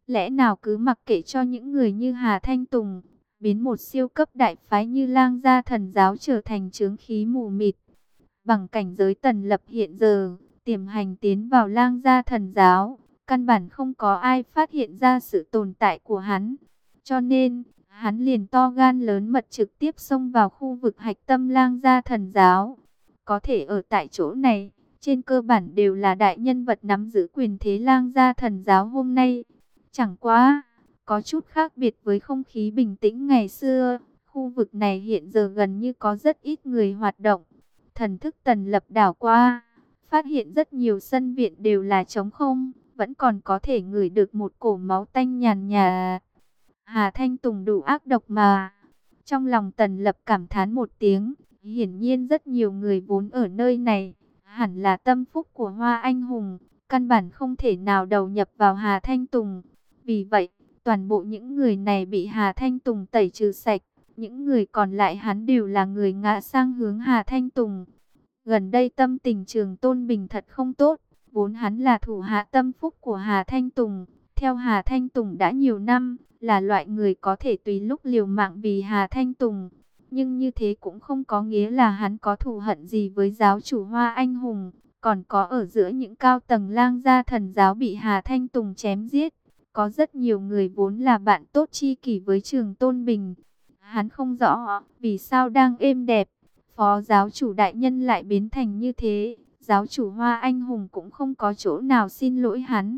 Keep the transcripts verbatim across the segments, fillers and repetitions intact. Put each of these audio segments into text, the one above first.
Lẽ nào cứ mặc kệ cho những người như Hà Thanh Tùng, biến một siêu cấp đại phái như Lang Gia Thần Giáo trở thành chướng khí mù mịt? Bằng cảnh giới Tần Lập hiện giờ, tiềm hành tiến vào Lang Gia Thần Giáo, căn bản không có ai phát hiện ra sự tồn tại của hắn. Cho nên, hắn liền to gan lớn mật trực tiếp xông vào khu vực hạch tâm Lang Gia Thần Giáo. Có thể ở tại chỗ này, trên cơ bản đều là đại nhân vật nắm giữ quyền thế Lang Gia Thần Giáo hôm nay. Chẳng quá, có chút khác biệt với không khí bình tĩnh ngày xưa, khu vực này hiện giờ gần như có rất ít người hoạt động. Thần thức Tần Lập đảo qua, phát hiện rất nhiều sân viện đều là trống không, vẫn còn có thể ngửi được một cổ máu tanh nhàn nhạt. Hà Thanh Tùng đủ ác độc mà. Trong lòng Tần Lập cảm thán một tiếng, hiển nhiên rất nhiều người vốn ở nơi này, hẳn là tâm phúc của Hoa Anh Hùng, căn bản không thể nào đầu nhập vào Hà Thanh Tùng. Vì vậy, toàn bộ những người này bị Hà Thanh Tùng tẩy trừ sạch, những người còn lại hắn đều là người ngã sang hướng Hà Thanh Tùng. Gần đây tâm tình Trường Tôn Bình thật không tốt, vốn hắn là thủ hạ tâm phúc của Hà Thanh Tùng. Theo Hà Thanh Tùng đã nhiều năm, là loại người có thể tùy lúc liều mạng vì Hà Thanh Tùng. Nhưng như thế cũng không có nghĩa là hắn có thù hận gì với giáo chủ Hoa Anh Hùng. Còn có ở giữa những cao tầng Lang Gia Thần Giáo bị Hà Thanh Tùng chém giết, có rất nhiều người vốn là bạn tốt tri kỷ với Trường Tôn Bình. Hắn không rõ vì sao đang êm đẹp, phó giáo chủ đại nhân lại biến thành như thế. Giáo chủ Hoa Anh Hùng cũng không có chỗ nào xin lỗi hắn.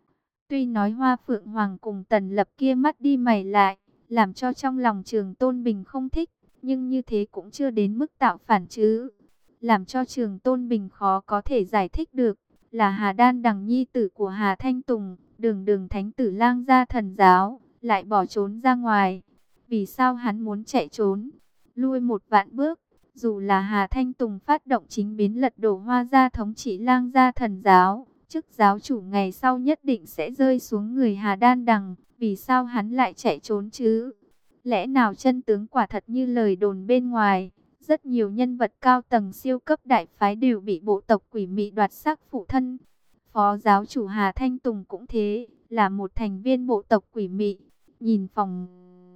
Tuy nói Hoa Phượng Hoàng cùng Tần Lập kia mắt đi mày lại, làm cho trong lòng Trường Tôn Bình không thích, nhưng như thế cũng chưa đến mức tạo phản chứ. Làm cho Trường Tôn Bình khó có thể giải thích được, là Hà Đan Đằng nhi tử của Hà Thanh Tùng, đường đường thánh tử Lang Gia Thần Giáo, lại bỏ trốn ra ngoài. Vì sao hắn muốn chạy trốn? Lui một vạn bước, dù là Hà Thanh Tùng phát động chính biến lật đổ Hoa Gia thống trị Lang Gia Thần Giáo, chức giáo chủ ngày sau nhất định sẽ rơi xuống người Hà Đan Đằng. Vì sao hắn lại chạy trốn chứ? Lẽ nào chân tướng quả thật như lời đồn bên ngoài? Rất nhiều nhân vật cao tầng siêu cấp đại phái đều bị bộ tộc quỷ mị đoạt xác phụ thân. Phó giáo chủ Hà Thanh Tùng cũng thế, là một thành viên bộ tộc quỷ mị. Nhìn phòng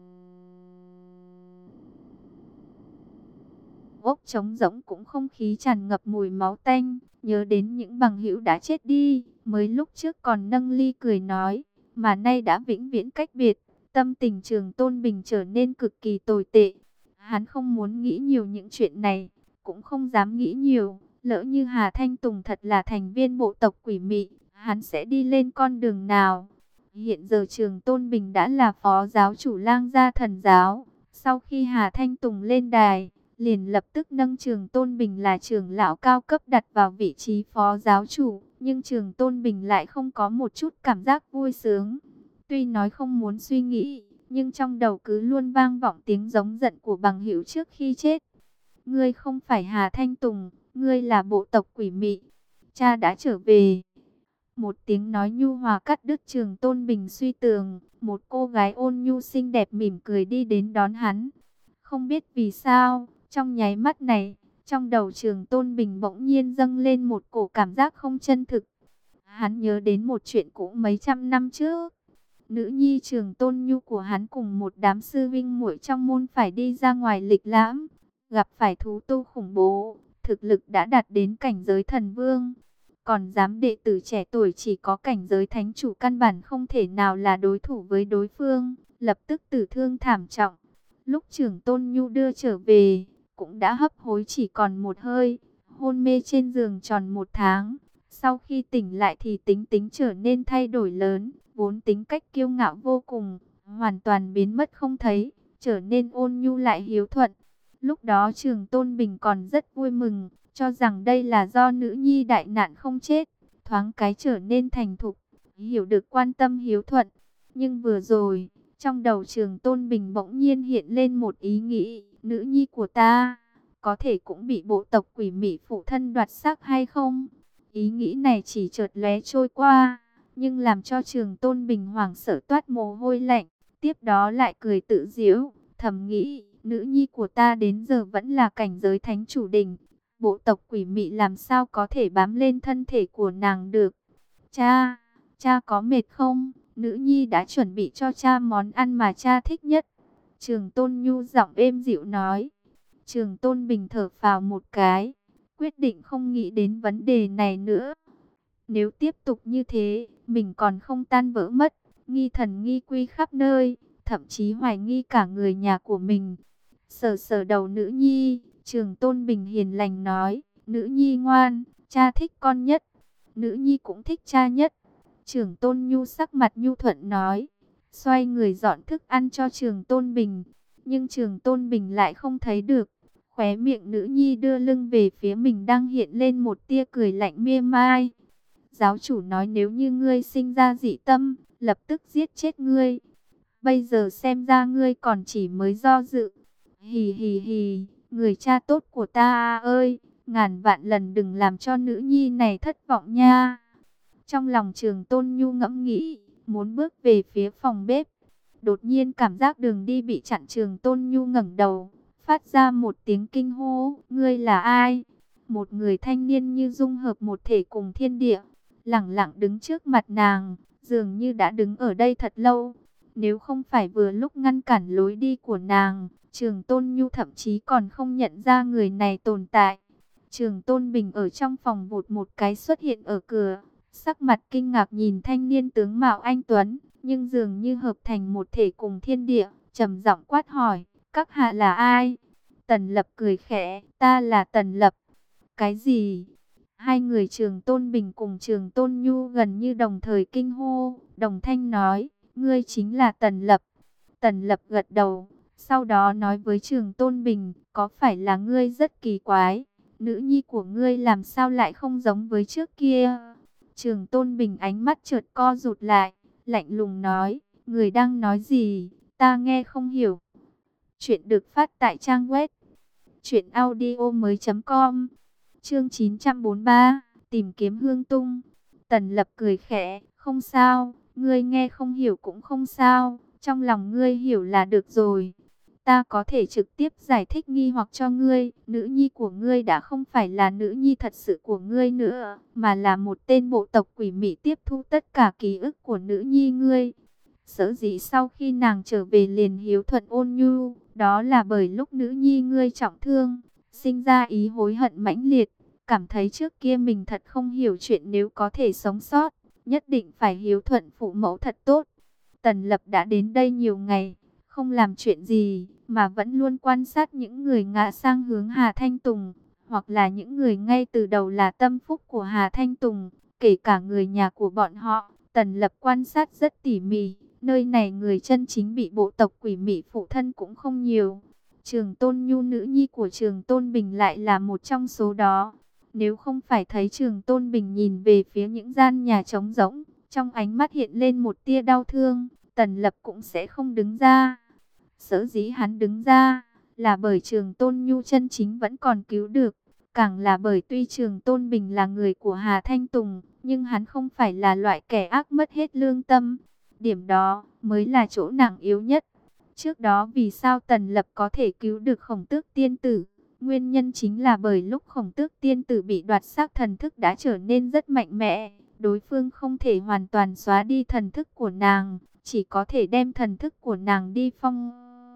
ốc trống rỗng cũng không khí tràn ngập mùi máu tanh, nhớ đến những bằng hữu đã chết đi, mới lúc trước còn nâng ly cười nói, mà nay đã vĩnh viễn cách biệt. Tâm tình Trường Tôn Bình trở nên cực kỳ tồi tệ. Hắn không muốn nghĩ nhiều những chuyện này, cũng không dám nghĩ nhiều. Lỡ như Hà Thanh Tùng thật là thành viên bộ tộc quỷ mị, hắn sẽ đi lên con đường nào? Hiện giờ Trường Tôn Bình đã là phó giáo chủ Lang Gia Thần Giáo. Sau khi Hà Thanh Tùng lên đài, liền lập tức nâng Trường Tôn Bình là trưởng lão cao cấp đặt vào vị trí phó giáo chủ. Nhưng Trường Tôn Bình lại không có một chút cảm giác vui sướng. Tuy nói không muốn suy nghĩ, nhưng trong đầu cứ luôn vang vọng tiếng giống giận của bằng hữu trước khi chết. Ngươi không phải Hà Thanh Tùng, ngươi là bộ tộc quỷ mị. Cha đã trở về. Một tiếng nói nhu hòa cắt đứt Trường Tôn Bình suy tưởng. Một cô gái ôn nhu xinh đẹp mỉm cười đi đến đón hắn. Không biết vì sao, trong nháy mắt này, trong đầu Trường Tôn Bình bỗng nhiên dâng lên một cổ cảm giác không chân thực. Hắn nhớ đến một chuyện cũ mấy trăm năm trước. Nữ nhi Trường Tôn Nhu của hắn cùng một đám sư vinh muội trong môn phải đi ra ngoài lịch lãm, gặp phải thú tu khủng bố, thực lực đã đạt đến cảnh giới thần vương. Còn dám đệ tử trẻ tuổi chỉ có cảnh giới thánh chủ căn bản không thể nào là đối thủ với đối phương, lập tức tử thương thảm trọng. Lúc Trường Tôn Nhu đưa trở về, cũng đã hấp hối chỉ còn một hơi, hôn mê trên giường tròn một tháng. Sau khi tỉnh lại thì tính tính trở nên thay đổi lớn, vốn tính cách kiêu ngạo vô cùng, hoàn toàn biến mất không thấy, trở nên ôn nhu lại hiếu thuận. Lúc đó Trường Tôn Bình còn rất vui mừng, cho rằng đây là do nữ nhi đại nạn không chết, thoáng cái trở nên thành thục, hiểu được quan tâm hiếu thuận. Nhưng vừa rồi, trong đầu Trường Tôn Bình bỗng nhiên hiện lên một ý nghĩ, nữ nhi của ta, có thể cũng bị bộ tộc quỷ mị phụ thân đoạt xác hay không? Ý nghĩ này chỉ chợt lóe trôi qua, nhưng làm cho Trường Tôn Bình hoảng sợ toát mồ hôi lạnh. Tiếp đó lại cười tự giễu, thầm nghĩ, nữ nhi của ta đến giờ vẫn là cảnh giới thánh chủ đỉnh. Bộ tộc quỷ mị làm sao có thể bám lên thân thể của nàng được? Cha, cha có mệt không? nữ nhi đã chuẩn bị cho cha món ăn mà cha thích nhất. Trường Tôn Nhu giọng êm dịu nói. Trường Tôn Bình thở phào một cái, quyết định không nghĩ đến vấn đề này nữa. Nếu tiếp tục như thế, mình còn không tan vỡ mất, nghi thần nghi quy khắp nơi, thậm chí hoài nghi cả người nhà của mình. Sờ sờ đầu nữ nhi, Trường Tôn Bình hiền lành nói, nữ nhi ngoan, cha thích con nhất, nữ nhi cũng thích cha nhất. Trường Tôn Nhu sắc mặt nhu thuận nói, xoay người dọn thức ăn cho Trường Tôn Bình, nhưng Trường Tôn Bình lại không thấy được. Khóe miệng nữ nhi đưa lưng về phía mình đang hiện lên một tia cười lạnh mỉa mai. Giáo chủ nói nếu như ngươi sinh ra dị tâm, lập tức giết chết ngươi. Bây giờ xem ra ngươi còn chỉ mới do dự. Hì hì hì, người cha tốt của ta ơi, ngàn vạn lần đừng làm cho nữ nhi này thất vọng nha. Trong lòng Trường Tôn Nhu ngẫm nghĩ, muốn bước về phía phòng bếp. Đột nhiên cảm giác đường đi bị chặn. Trường Tôn Nhu ngẩng đầu, phát ra một tiếng kinh hô, ngươi là ai? Một người thanh niên như dung hợp một thể cùng thiên địa, lẳng lặng đứng trước mặt nàng, dường như đã đứng ở đây thật lâu. Nếu không phải vừa lúc ngăn cản lối đi của nàng, Trường Tôn Nhu thậm chí còn không nhận ra người này tồn tại. Trường Tôn Bình ở trong phòng vụt một cái xuất hiện ở cửa, sắc mặt kinh ngạc nhìn thanh niên tướng mạo anh tuấn, nhưng dường như hợp thành một thể cùng thiên địa, trầm giọng quát hỏi, các hạ là ai? Tần Lập cười khẽ, ta là Tần Lập. Cái gì? Hai người Trường Tôn Bình cùng Trường Tôn Nhu gần như đồng thời kinh hô, đồng thanh nói, ngươi chính là Tần Lập. Tần Lập gật đầu, sau đó nói với Trường Tôn Bình, có phải là ngươi rất kỳ quái, nữ nhi của ngươi làm sao lại không giống với trước kia? Trường Tôn Bình ánh mắt chợt co rụt lại, lạnh lùng nói, người đang nói gì, ta nghe không hiểu. Chuyện được phát tại trang web truyện audio mới chấm com. Chương chín trăm bốn mươi ba, tìm kiếm Hương Tung. Tần Lập cười khẽ, không sao, ngươi nghe không hiểu cũng không sao, trong lòng ngươi hiểu là được rồi. Ta có thể trực tiếp giải thích nghi hoặc cho ngươi, nữ nhi của ngươi đã không phải là nữ nhi thật sự của ngươi nữa, mà là một tên bộ tộc quỷ mị tiếp thu tất cả ký ức của nữ nhi ngươi. Sở dĩ sau khi nàng trở về liền hiếu thuận ôn nhu, đó là bởi lúc nữ nhi ngươi trọng thương, sinh ra ý hối hận mãnh liệt, cảm thấy trước kia mình thật không hiểu chuyện, nếu có thể sống sót, nhất định phải hiếu thuận phụ mẫu thật tốt. Tần Lập đã đến đây nhiều ngày, không làm chuyện gì, mà vẫn luôn quan sát những người ngã sang hướng Hà Thanh Tùng, hoặc là những người ngay từ đầu là tâm phúc của Hà Thanh Tùng, kể cả người nhà của bọn họ. Tần Lập quan sát rất tỉ mỉ, nơi này người chân chính bị bộ tộc quỷ mị phụ thân cũng không nhiều. Trường Tôn Nhu nữ nhi của Trường Tôn Bình lại là một trong số đó. Nếu không phải thấy Trường Tôn Bình nhìn về phía những gian nhà trống rỗng, trong ánh mắt hiện lên một tia đau thương, Tần Lập cũng sẽ không đứng ra. Sở dĩ hắn đứng ra, là bởi Trường Tôn Nhu chân chính vẫn còn cứu được. Càng là bởi tuy Trường Tôn Bình là người của Hà Thanh Tùng, nhưng hắn không phải là loại kẻ ác mất hết lương tâm. Điểm đó mới là chỗ nặng yếu nhất. Trước đó vì sao Tần Lập có thể cứu được Khổng Tước tiên tử? Nguyên nhân chính là bởi lúc Khổng Tước tiên tử bị đoạt xác thần thức đã trở nên rất mạnh mẽ. Đối phương không thể hoàn toàn xóa đi thần thức của nàng, chỉ có thể đem thần thức của nàng đi phong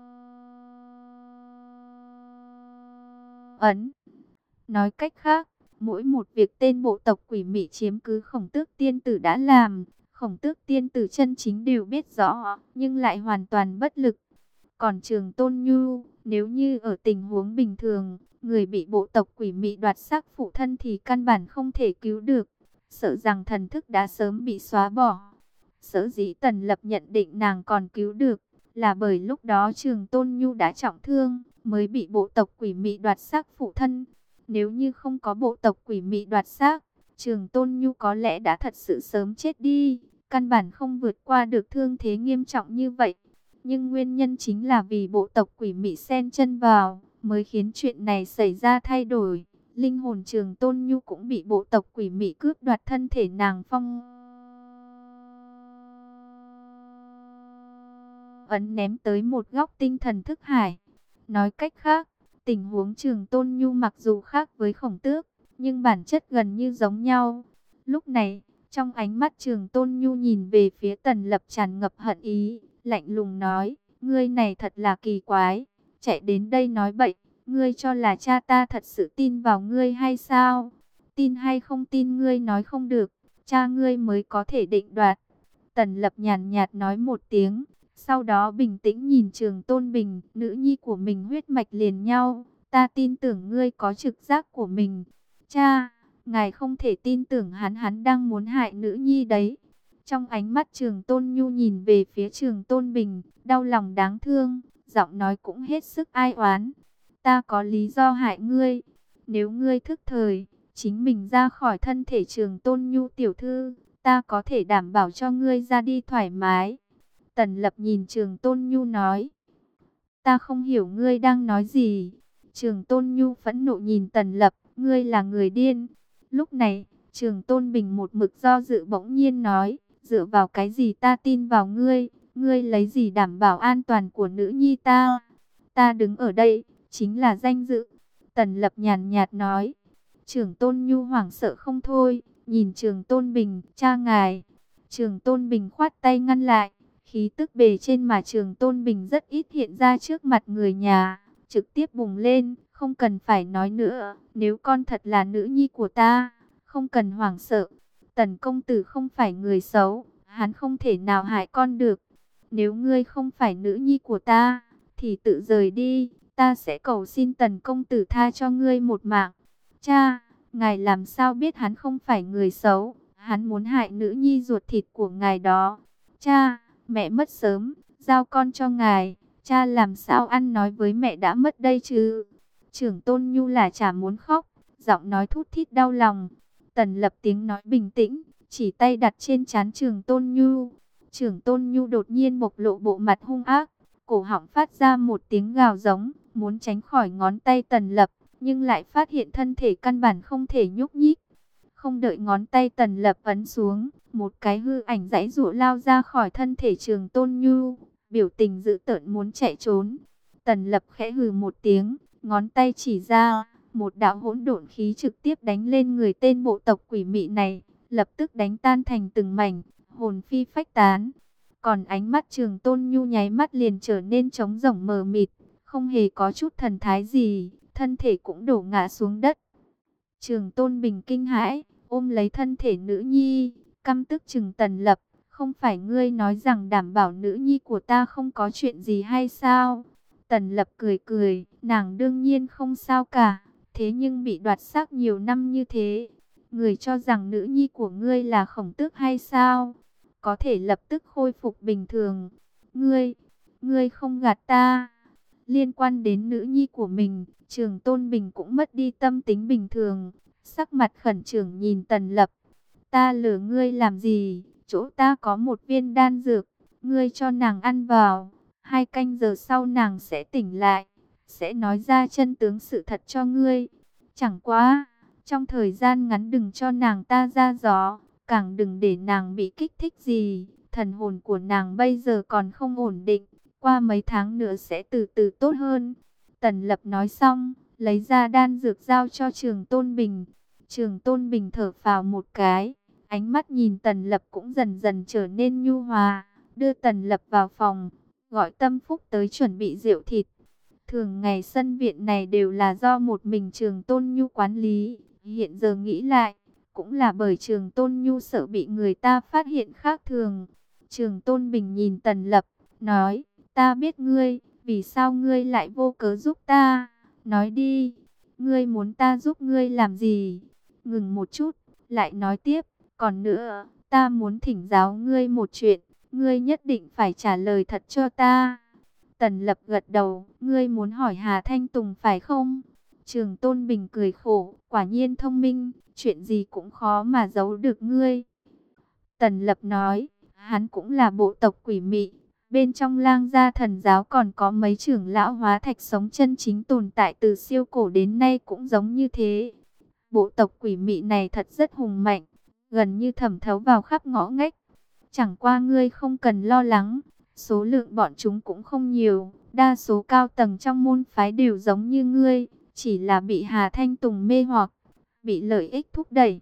ấn. Nói cách khác, mỗi một việc tên bộ tộc quỷ mị chiếm cứ Khổng Tước tiên tử đã làm, Khổng Tước tiên tử chân chính đều biết rõ, nhưng lại hoàn toàn bất lực. Còn Trường Tôn Nhu, nếu như ở tình huống bình thường, người bị bộ tộc quỷ mị đoạt xác phụ thân thì căn bản không thể cứu được, sợ rằng thần thức đã sớm bị xóa bỏ. Sở dĩ Tần Lập nhận định nàng còn cứu được, là bởi lúc đó Trường Tôn Nhu đã trọng thương, mới bị bộ tộc quỷ mị đoạt xác phụ thân. Nếu như không có bộ tộc quỷ mị đoạt xác, Trường Tôn Nhu có lẽ đã thật sự sớm chết đi, căn bản không vượt qua được thương thế nghiêm trọng như vậy. Nhưng nguyên nhân chính là vì bộ tộc quỷ mị xen chân vào, mới khiến chuyện này xảy ra thay đổi. Linh hồn Trường Tôn Nhu cũng bị bộ tộc quỷ mị cướp đoạt thân thể nàng phong ấn ném tới một góc tinh thần thức hải. Nói cách khác, tình huống Trường Tôn Nhu mặc dù khác với Khổng Tước, nhưng bản chất gần như giống nhau. Lúc này, Trong ánh mắt Trường Tôn Nhu nhìn về phía Tần Lập tràn ngập hận ý, lạnh lùng nói, ngươi này thật là kỳ quái, chạy đến đây nói bậy, ngươi cho là cha ta thật sự tin vào ngươi hay sao? Tin hay không tin ngươi nói không được, cha ngươi mới có thể định đoạt. Tần Lập nhàn nhạt nói một tiếng, sau đó bình tĩnh nhìn Trường Tôn Bình, nữ nhi của mình huyết mạch liền nhau, ta tin tưởng ngươi có trực giác của mình. Cha, ngài không thể tin tưởng hắn, hắn đang muốn hại nữ nhi đấy. Trong ánh mắt Trường Tôn Nhu nhìn về phía Trường Tôn Bình, đau lòng đáng thương, giọng nói cũng hết sức ai oán. Ta có lý do hại ngươi, nếu ngươi thức thời, chính mình ra khỏi thân thể Trường Tôn Nhu tiểu thư, ta có thể đảm bảo cho ngươi ra đi thoải mái. Tần Lập nhìn Trường Tôn Nhu nói, ta không hiểu ngươi đang nói gì. Trường Tôn Nhu phẫn nộ nhìn Tần Lập, ngươi là người điên. Lúc này, Trường Tôn Bình một mực do dự bỗng nhiên nói, dựa vào cái gì ta tin vào ngươi, ngươi lấy gì đảm bảo an toàn của nữ nhi ta. Ta đứng ở đây, chính là danh dự. Tần Lập nhàn nhạt nói. Trường Tôn Nhu hoảng sợ không thôi, nhìn Trường Tôn Bình, cha ngài. Trường Tôn Bình khoát tay ngăn lại, khí tức bề trên mà Trường Tôn Bình rất ít hiện ra trước mặt người nhà, trực tiếp bùng lên, không cần phải nói nữa, nếu con thật là nữ nhi của ta, không cần hoảng sợ. Tần công tử không phải người xấu, hắn không thể nào hại con được. Nếu ngươi không phải nữ nhi của ta, thì tự rời đi, ta sẽ cầu xin Tần công tử tha cho ngươi một mạng. Cha, ngài làm sao biết hắn không phải người xấu, hắn muốn hại nữ nhi ruột thịt của ngài đó. Cha, mẹ mất sớm, giao con cho ngài, cha làm sao ăn nói với mẹ đã mất đây chứ. Trưởng Tôn Nhu là chả muốn khóc, giọng nói thút thít đau lòng. Tần Lập tiếng nói bình tĩnh, chỉ tay đặt trên trán Trường Tôn Nhu. Trường Tôn Nhu đột nhiên bộc lộ bộ mặt hung ác, cổ họng phát ra một tiếng gào giống, muốn tránh khỏi ngón tay Tần Lập, nhưng lại phát hiện thân thể căn bản không thể nhúc nhích. Không đợi ngón tay Tần Lập ấn xuống, một cái hư ảnh giãy giụa lao ra khỏi thân thể Trường Tôn Nhu, biểu tình dữ tợn muốn chạy trốn. Tần Lập khẽ hừ một tiếng, ngón tay chỉ ra, một đạo hỗn độn khí trực tiếp đánh lên người tên bộ tộc quỷ mị này, lập tức đánh tan thành từng mảnh, hồn phi phách tán. Còn ánh mắt Trường Tôn Nhu nháy mắt liền trở nên trống rỗng mờ mịt, không hề có chút thần thái gì, thân thể cũng đổ ngã xuống đất. Trường Tôn Bình kinh hãi, ôm lấy thân thể nữ nhi, căm tức trừng Tần Lập, không phải ngươi nói rằng đảm bảo nữ nhi của ta không có chuyện gì hay sao? Tần Lập cười cười, nàng đương nhiên không sao cả, thế nhưng bị đoạt xác nhiều năm như thế, người cho rằng nữ nhi của ngươi là khổng tước hay sao? Có thể lập tức khôi phục bình thường. Ngươi, ngươi không gạt ta. Liên quan đến nữ nhi của mình, Trường Tôn Bình cũng mất đi tâm tính bình thường, sắc mặt khẩn trương nhìn Tần Lập. Ta lừa ngươi làm gì? Chỗ ta có một viên đan dược, ngươi cho nàng ăn vào, hai canh giờ sau nàng sẽ tỉnh lại, sẽ nói ra chân tướng sự thật cho ngươi. Chẳng quá, trong thời gian ngắn đừng cho nàng ta ra gió, càng đừng để nàng bị kích thích gì. Thần hồn của nàng bây giờ còn không ổn định, qua mấy tháng nữa sẽ từ từ tốt hơn. Tần Lập nói xong, lấy ra đan dược giao cho Trường Tôn Bình. Trường Tôn Bình thở phào một cái, ánh mắt nhìn Tần Lập cũng dần dần trở nên nhu hòa, đưa Tần Lập vào phòng, gọi Tâm Phúc tới chuẩn bị rượu thịt. Thường ngày sân viện này đều là do một mình Trường Tôn Nhu quản lý, hiện giờ nghĩ lại, cũng là bởi Trường Tôn Nhu sợ bị người ta phát hiện khác thường. Trường Tôn Bình nhìn Tần Lập, nói, ta biết ngươi, vì sao ngươi lại vô cớ giúp ta? Nói đi, ngươi muốn ta giúp ngươi làm gì? Ngừng một chút, lại nói tiếp, còn nữa, ta muốn thỉnh giáo ngươi một chuyện, ngươi nhất định phải trả lời thật cho ta. Tần Lập gật đầu, ngươi muốn hỏi Hà Thanh Tùng phải không? Trường Tôn Bình cười khổ, quả nhiên thông minh, chuyện gì cũng khó mà giấu được ngươi. Tần Lập nói, hắn cũng là bộ tộc quỷ mị, bên trong Lang Gia Thần giáo còn có mấy trưởng lão hóa thạch sống chân chính tồn tại từ siêu cổ đến nay cũng giống như thế. Bộ tộc quỷ mị này thật rất hùng mạnh, gần như thẩm thấu vào khắp ngõ ngách. Chẳng qua ngươi không cần lo lắng, số lượng bọn chúng cũng không nhiều, đa số cao tầng trong môn phái đều giống như ngươi, chỉ là bị Hà Thanh Tùng mê hoặc, bị lợi ích thúc đẩy,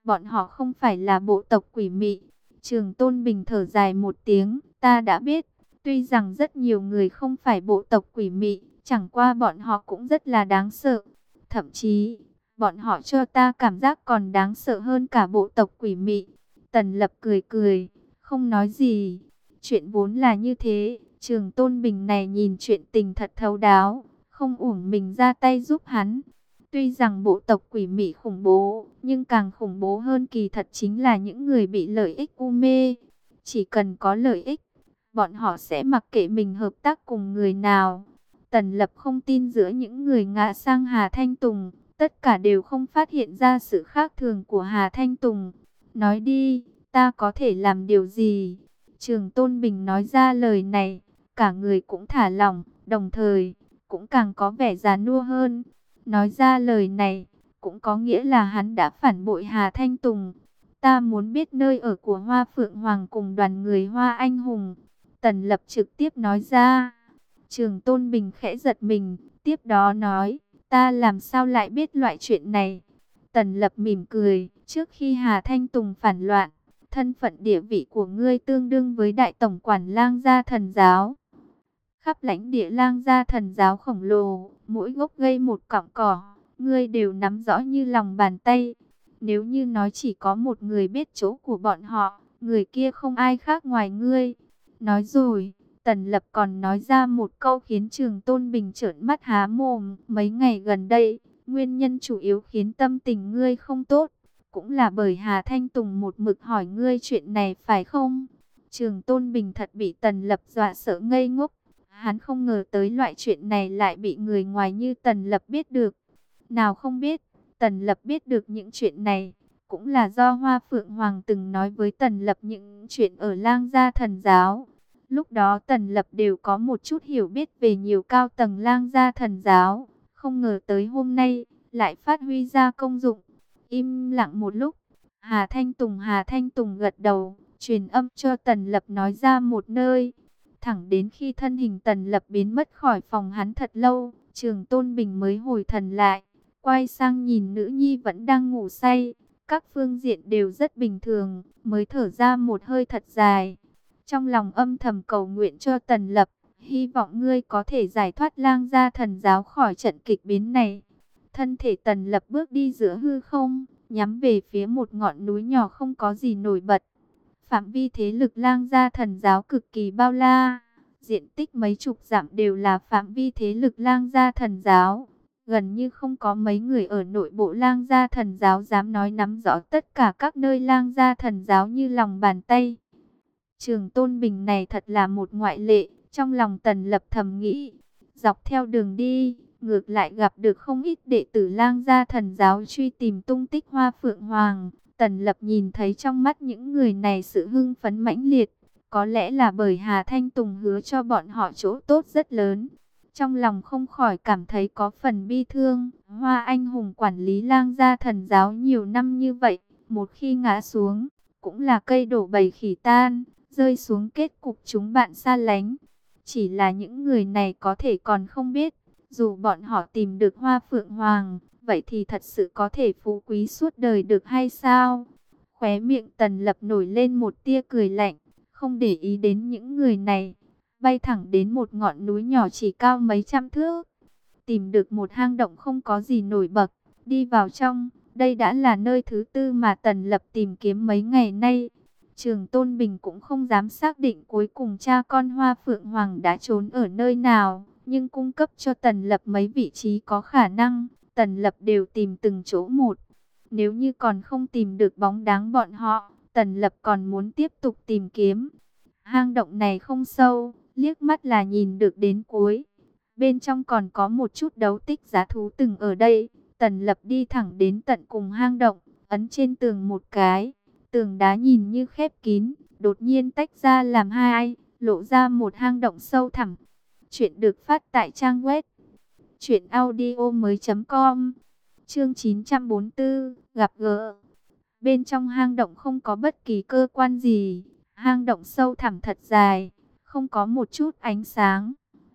bọn họ không phải là bộ tộc quỷ mị. Trường Tôn Bình thở dài một tiếng, ta đã biết, tuy rằng rất nhiều người không phải bộ tộc quỷ mị, chẳng qua bọn họ cũng rất là đáng sợ. Thậm chí, bọn họ cho ta cảm giác còn đáng sợ hơn cả bộ tộc quỷ mị. Tần Lập cười cười, không nói gì. Chuyện vốn là như thế, Trường Tôn Bình này nhìn chuyện tình thật thấu đáo, không uổng mình ra tay giúp hắn. Tuy rằng bộ tộc quỷ mị khủng bố, nhưng càng khủng bố hơn kỳ thật chính là những người bị lợi ích u mê. Chỉ cần có lợi ích, bọn họ sẽ mặc kệ mình hợp tác cùng người nào. Tần Lập không tin giữa những người ngã sang Hà Thanh Tùng, tất cả đều không phát hiện ra sự khác thường của Hà Thanh Tùng. Nói đi, ta có thể làm điều gì? Trường Tôn Bình nói ra lời này, cả người cũng thả lỏng, đồng thời cũng càng có vẻ già nua hơn. Nói ra lời này, cũng có nghĩa là hắn đã phản bội Hà Thanh Tùng. Ta muốn biết nơi ở của Hoa Phượng Hoàng cùng đoàn người Hoa Anh Hùng. Tần Lập trực tiếp nói ra. Trường Tôn Bình khẽ giật mình, tiếp đó nói, ta làm sao lại biết loại chuyện này? Tần Lập mỉm cười, trước khi Hà Thanh Tùng phản loạn, thân phận địa vị của ngươi tương đương với đại tổng quản Lang Gia Thần Giáo. Khắp lãnh địa Lang Gia Thần Giáo khổng lồ, mỗi gốc gây một cọng cỏ, ngươi đều nắm rõ như lòng bàn tay. Nếu như nói chỉ có một người biết chỗ của bọn họ, người kia không ai khác ngoài ngươi. Nói rồi, Tần Lập còn nói ra một câu khiến Trường Tôn Bình trợn mắt há mồm. Mấy ngày gần đây, nguyên nhân chủ yếu khiến tâm tình ngươi không tốt, cũng là bởi Hà Thanh Tùng một mực hỏi ngươi chuyện này phải không? Trường Tôn Bình thật bị Tần Lập dọa sợ ngây ngốc. Hắn không ngờ tới loại chuyện này lại bị người ngoài như Tần Lập biết được. Nào không biết, Tần Lập biết được những chuyện này, cũng là do Hoa Phượng Hoàng từng nói với Tần Lập những chuyện ở Lang Gia Thần Giáo. Lúc đó Tần Lập đều có một chút hiểu biết về nhiều cao tầng Lang Gia Thần Giáo. Không ngờ tới hôm nay, lại phát huy ra công dụng. Im lặng một lúc, Hà Thanh Tùng Hà Thanh Tùng gật đầu, truyền âm cho Tần Lập nói ra một nơi. Thẳng đến khi thân hình Tần Lập biến mất khỏi phòng hắn thật lâu, Trường Tôn Bình mới hồi thần lại, quay sang nhìn nữ nhi vẫn đang ngủ say. Các phương diện đều rất bình thường, mới thở ra một hơi thật dài. Trong lòng âm thầm cầu nguyện cho Tần Lập, hy vọng ngươi có thể giải thoát Lang Gia Thần Giáo khỏi trận kịch biến này. Thân thể Tần Lập bước đi giữa hư không, nhắm về phía một ngọn núi nhỏ không có gì nổi bật. Phạm vi thế lực Lang Gia Thần Giáo cực kỳ bao la, diện tích mấy chục dặm đều là phạm vi thế lực Lang Gia Thần Giáo. Gần như không có mấy người ở nội bộ Lang Gia Thần Giáo dám nói nắm rõ tất cả các nơi Lang Gia Thần Giáo như lòng bàn tay. Trường Tôn Bình này thật là một ngoại lệ, trong lòng Tần Lập thầm nghĩ. Dọc theo đường đi, ngược lại gặp được không ít đệ tử Lang Gia Thần Giáo truy tìm tung tích Hoa Phượng Hoàng. Tần Lập nhìn thấy trong mắt những người này sự hưng phấn mãnh liệt. Có lẽ là bởi Hà Thanh Tùng hứa cho bọn họ chỗ tốt rất lớn. Trong lòng không khỏi cảm thấy có phần bi thương. Hoa Anh Hùng quản lý Lang Gia Thần Giáo nhiều năm như vậy, một khi ngã xuống, cũng là cây đổ bầy khỉ tan, rơi xuống kết cục chúng bạn xa lánh. Chỉ là những người này có thể còn không biết, dù bọn họ tìm được Hoa Phượng Hoàng, vậy thì thật sự có thể phú quý suốt đời được hay sao? Khóe miệng Tần Lập nổi lên một tia cười lạnh, không để ý đến những người này, bay thẳng đến một ngọn núi nhỏ chỉ cao mấy trăm thước. Tìm được một hang động không có gì nổi bật, đi vào trong. Đây đã là nơi thứ tư mà Tần Lập tìm kiếm mấy ngày nay. Trường Tôn Bình cũng không dám xác định cuối cùng cha con Hoa Phượng Hoàng đã trốn ở nơi nào, nhưng cung cấp cho Tần Lập mấy vị trí có khả năng, Tần Lập đều tìm từng chỗ một. Nếu như còn không tìm được bóng dáng bọn họ, Tần Lập còn muốn tiếp tục tìm kiếm. Hang động này không sâu, liếc mắt là nhìn được đến cuối. Bên trong còn có một chút đấu tích giá thú từng ở đây. Tần Lập đi thẳng đến tận cùng hang động, ấn trên tường một cái. Tường đá nhìn như khép kín, đột nhiên tách ra làm hai, lộ ra một hang động sâu thẳm. Chuyện được phát tại trang web truyện audio mới chấm com. Chương chín trăm bốn mươi tư, gặp gỡ. Bên trong hang động không có bất kỳ cơ quan gì. Hang động sâu thẳm thật dài, không có một chút ánh sáng.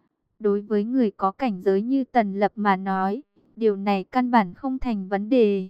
Đối với người có cảnh giới như Tần Lập mà nói, điều này căn bản không thành vấn đề.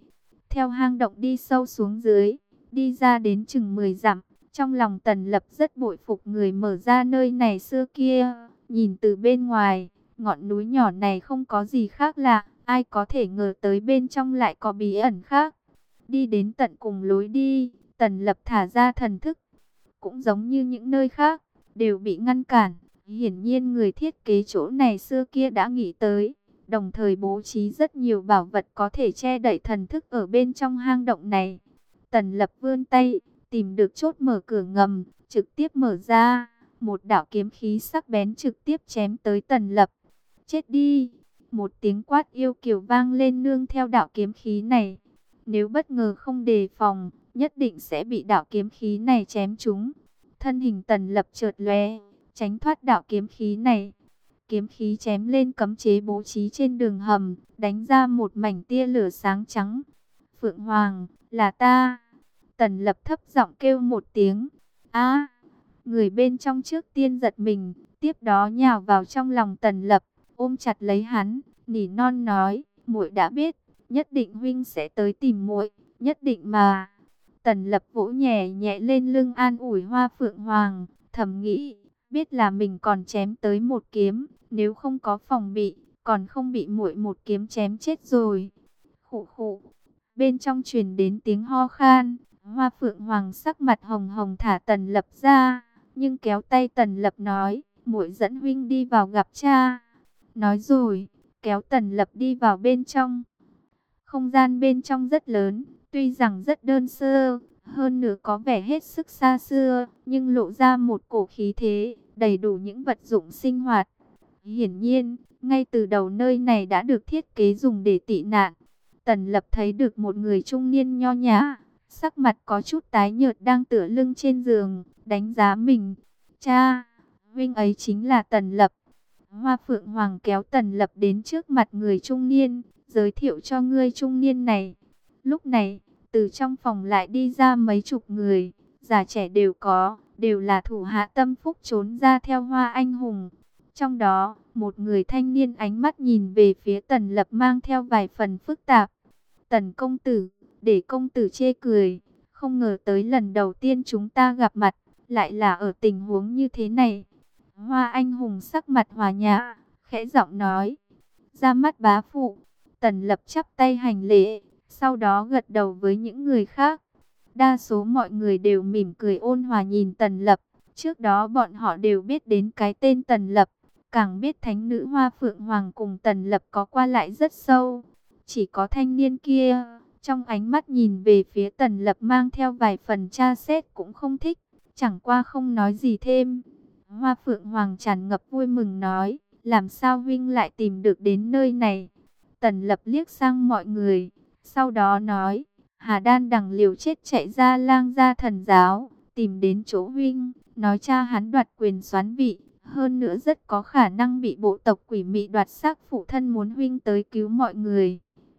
theo hang động đi sâu xuống dưới, đi ra đến chừng mười dặm. Trong lòng Tần Lập rất bội phục người mở ra nơi này xưa kia. Nhìn từ bên ngoài, ngọn núi nhỏ này không có gì khác lạ, ai có thể ngờ tới bên trong lại có bí ẩn khác. Đi đến tận cùng lối đi, Tần Lập thả ra thần thức, cũng giống như những nơi khác, đều bị ngăn cản. Hiển nhiên người thiết kế chỗ này xưa kia đã nghĩ tới, đồng thời bố trí rất nhiều bảo vật có thể che đậy thần thức ở bên trong hang động này. Tần Lập vươn tay, tìm được chốt mở cửa ngầm, trực tiếp mở ra. Một đạo kiếm khí sắc bén trực tiếp chém tới Tần Lập. Chết đi! Một tiếng quát yêu kiều vang lên nương theo đạo kiếm khí này. Nếu bất ngờ không đề phòng, nhất định sẽ bị đạo kiếm khí này chém trúng. Thân hình Tần Lập chợt lóe, tránh thoát đạo kiếm khí này. Kiếm khí chém lên cấm chế bố trí trên đường hầm, đánh ra một mảnh tia lửa sáng trắng. Phượng Hoàng, là ta! Tần Lập thấp giọng kêu một tiếng. A! Người bên trong trước tiên giật mình, tiếp đó nhào vào trong lòng Tần Lập, ôm chặt lấy hắn, nỉ non nói, muội đã biết, nhất định huynh sẽ tới tìm muội, nhất định mà. Tần Lập vỗ nhẹ nhẹ lên lưng an ủi Hoa Phượng Hoàng, thầm nghĩ, biết là mình còn chém tới một kiếm, nếu không có phòng bị, còn không bị muội một kiếm chém chết rồi. Khụ khụ, bên trong truyền đến tiếng ho khan. Hoa Phượng Hoàng sắc mặt hồng hồng thả Tần Lập ra, nhưng kéo tay Tần Lập nói, muội dẫn huynh đi vào gặp cha. Nói rồi, kéo Tần Lập đi vào bên trong. Không gian bên trong rất lớn, tuy rằng rất đơn sơ, hơn nữa có vẻ hết sức xa xưa, nhưng lộ ra một cổ khí thế, đầy đủ những vật dụng sinh hoạt. Hiển nhiên, ngay từ đầu nơi này đã được thiết kế dùng để tị nạn. Tần Lập thấy được một người trung niên nho nhã, sắc mặt có chút tái nhợt đang tựa lưng trên giường, đánh giá mình. Cha, huynh ấy chính là Tần Lập. Hoa Phượng Hoàng kéo Tần Lập đến trước mặt người trung niên, giới thiệu cho người trung niên này. Lúc này, từ trong phòng lại đi ra mấy chục người, già trẻ đều có, đều là thủ hạ tâm phúc trốn ra theo Hoa Anh Hùng. Trong đó, một người thanh niên ánh mắt nhìn về phía Tần Lập mang theo vài phần phức tạp. Tần công tử, để công tử chê cười, không ngờ tới lần đầu tiên chúng ta gặp mặt, lại là ở tình huống như thế này. Hoa Anh Hùng sắc mặt hòa nhã, khẽ giọng nói, ra mắt bá phụ. Tần Lập chắp tay hành lễ, sau đó gật đầu với những người khác. Đa số mọi người đều mỉm cười ôn hòa nhìn Tần Lập. Trước đó bọn họ đều biết đến cái tên Tần Lập, càng biết thánh nữ Hoa Phượng Hoàng cùng Tần Lập có qua lại rất sâu. Chỉ có thanh niên kia, trong ánh mắt nhìn về phía Tần Lập mang theo vài phần tra xét cũng không thích, chẳng qua không nói gì thêm. Hoa Phượng Hoàng tràn ngập vui mừng nói, làm sao huynh lại tìm được đến nơi này? Tần Lập liếc sang mọi người, sau đó nói, Hà Đan đằng liều chết chạy ra Lang Gia Thần Giáo, tìm đến chỗ huynh, nói cha hắn đoạt quyền soán vị, hơn nữa rất có khả năng bị bộ tộc quỷ mị đoạt xác, phụ thân muốn huynh tới cứu mọi người.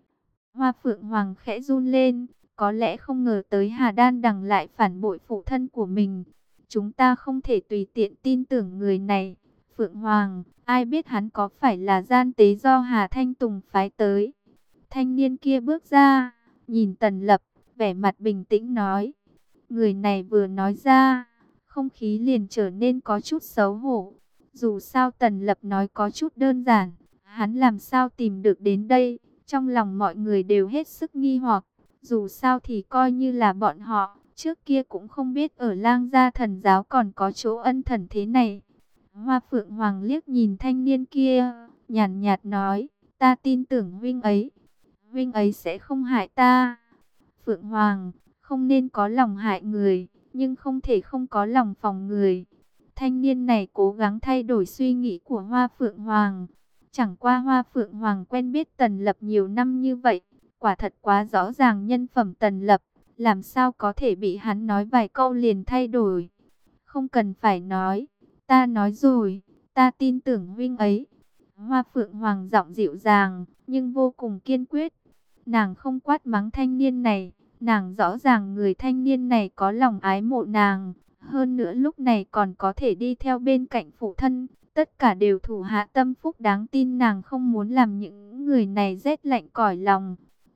Hoa Phượng Hoàng khẽ run lên, có lẽ không ngờ tới Hà Đan đằng lại phản bội phụ thân của mình. Chúng ta không thể tùy tiện tin tưởng người này. Phượng Hoàng, ai biết hắn có phải là gian tế do Hà Thanh Tùng phái tới. Thanh niên kia bước ra, nhìn Tần Lập, vẻ mặt bình tĩnh nói. Người này vừa nói ra, không khí liền trở nên có chút xấu hổ. Dù sao Tần Lập nói có chút đơn giản, hắn làm sao tìm được đến đây? Trong lòng mọi người đều hết sức nghi hoặc. Dù sao thì coi như là bọn họ, trước kia cũng không biết ở Lang Gia Thần Giáo còn có chỗ ân thần thế này. Hoa Phượng Hoàng liếc nhìn thanh niên kia, nhàn nhạt nói, ta tin tưởng huynh ấy. Huynh ấy sẽ không hại ta. Phượng Hoàng, không nên có lòng hại người, nhưng không thể không có lòng phòng người. Thanh niên này cố gắng thay đổi suy nghĩ của Hoa Phượng Hoàng. Chẳng qua Hoa Phượng Hoàng quen biết Tần Lập nhiều năm như vậy, quả thật quá rõ ràng nhân phẩm Tần Lập, làm sao có thể bị hắn nói vài câu liền thay đổi. Không cần phải nói, ta nói rồi, ta tin tưởng huynh ấy. Hoa Phượng Hoàng giọng dịu dàng, nhưng vô cùng kiên quyết. Nàng không quát mắng thanh niên này, nàng rõ ràng người thanh niên này có lòng ái mộ nàng. Hơn nữa lúc này còn có thể đi theo bên cạnh phụ thân, tất cả đều thủ hạ tâm phúc đáng tin, nàng không muốn làm những người này rét lạnh cỏi lòng.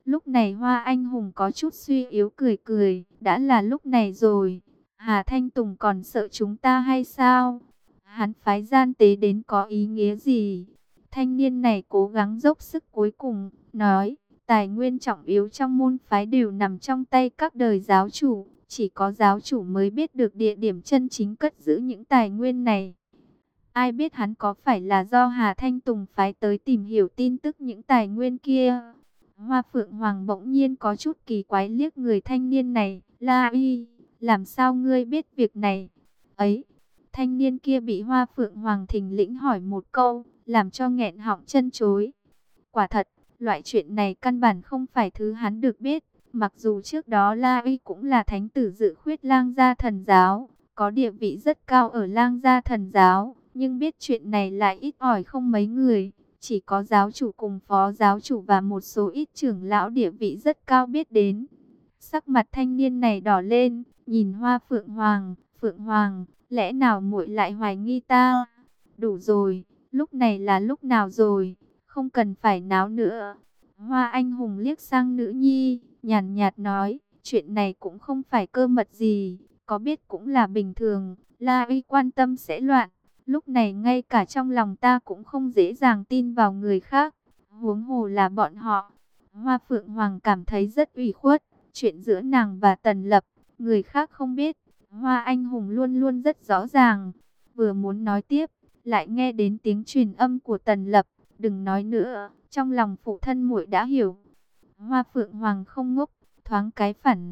Lúc này Hoa Anh Hùng có chút suy yếu cười cười, đã là lúc này rồi, Hà Thanh Tùng còn sợ chúng ta hay sao? Hắn phái gian tế đến có ý nghĩa gì? Thanh niên này cố gắng dốc sức cuối cùng, nói, tài nguyên trọng yếu trong môn phái đều nằm trong tay các đời giáo chủ, chỉ có giáo chủ mới biết được địa điểm chân chính cất giữ những tài nguyên này. Ai biết hắn có phải là do Hà Thanh Tùng phái tới tìm hiểu tin tức những tài nguyên kia? Hoa Phượng Hoàng bỗng nhiên có chút kỳ quái liếc người thanh niên này. La Y, làm sao ngươi biết việc này? Ấy, thanh niên kia bị Hoa Phượng Hoàng thình lĩnh hỏi một câu, làm cho nghẹn họng chân chối. Quả thật, loại chuyện này căn bản không phải thứ hắn được biết. Mặc dù trước đó La Y cũng là thánh tử dự khuyết Lang Gia Thần Giáo, có địa vị rất cao ở Lang Gia Thần Giáo, nhưng biết chuyện này lại ít ỏi không mấy người. Chỉ có giáo chủ cùng phó giáo chủ và một số ít trưởng lão địa vị rất cao biết đến. Sắc mặt thanh niên này đỏ lên, nhìn Hoa Phượng Hoàng, Phượng Hoàng, lẽ nào muội lại hoài nghi ta? Đủ rồi, lúc này là lúc nào rồi, không cần phải náo nữa. Hoa Anh Hùng liếc sang nữ nhi, nhàn nhạt nói, chuyện này cũng không phải cơ mật gì, có biết cũng là bình thường, La Y quan tâm sẽ loạn. Lúc này ngay cả trong lòng ta cũng không dễ dàng tin vào người khác, huống hồ là bọn họ. Hoa Phượng Hoàng cảm thấy rất ủy khuất, chuyện giữa nàng và Tần Lập, người khác không biết, Hoa Anh Hùng luôn luôn rất rõ ràng. Vừa muốn nói tiếp, lại nghe đến tiếng truyền âm của Tần Lập, đừng nói nữa, trong lòng phụ thân muội đã hiểu. Hoa Phượng Hoàng không ngốc, thoáng cái phản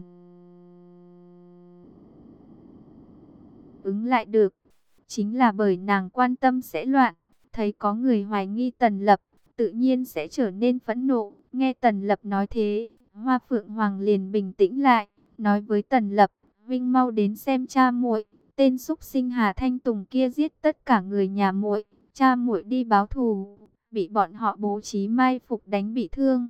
ứng lại được. Chính là bởi nàng quan tâm sẽ loạn, thấy có người hoài nghi Tần Lập, tự nhiên sẽ trở nên phẫn nộ. Nghe Tần Lập nói thế, Hoa Phượng Hoàng liền bình tĩnh lại, nói với Tần Lập, Vinh mau đến xem cha muội, tên súc sinh Hà Thanh Tùng kia giết tất cả người nhà muội, cha muội đi báo thù, bị bọn họ bố trí mai phục đánh bị thương.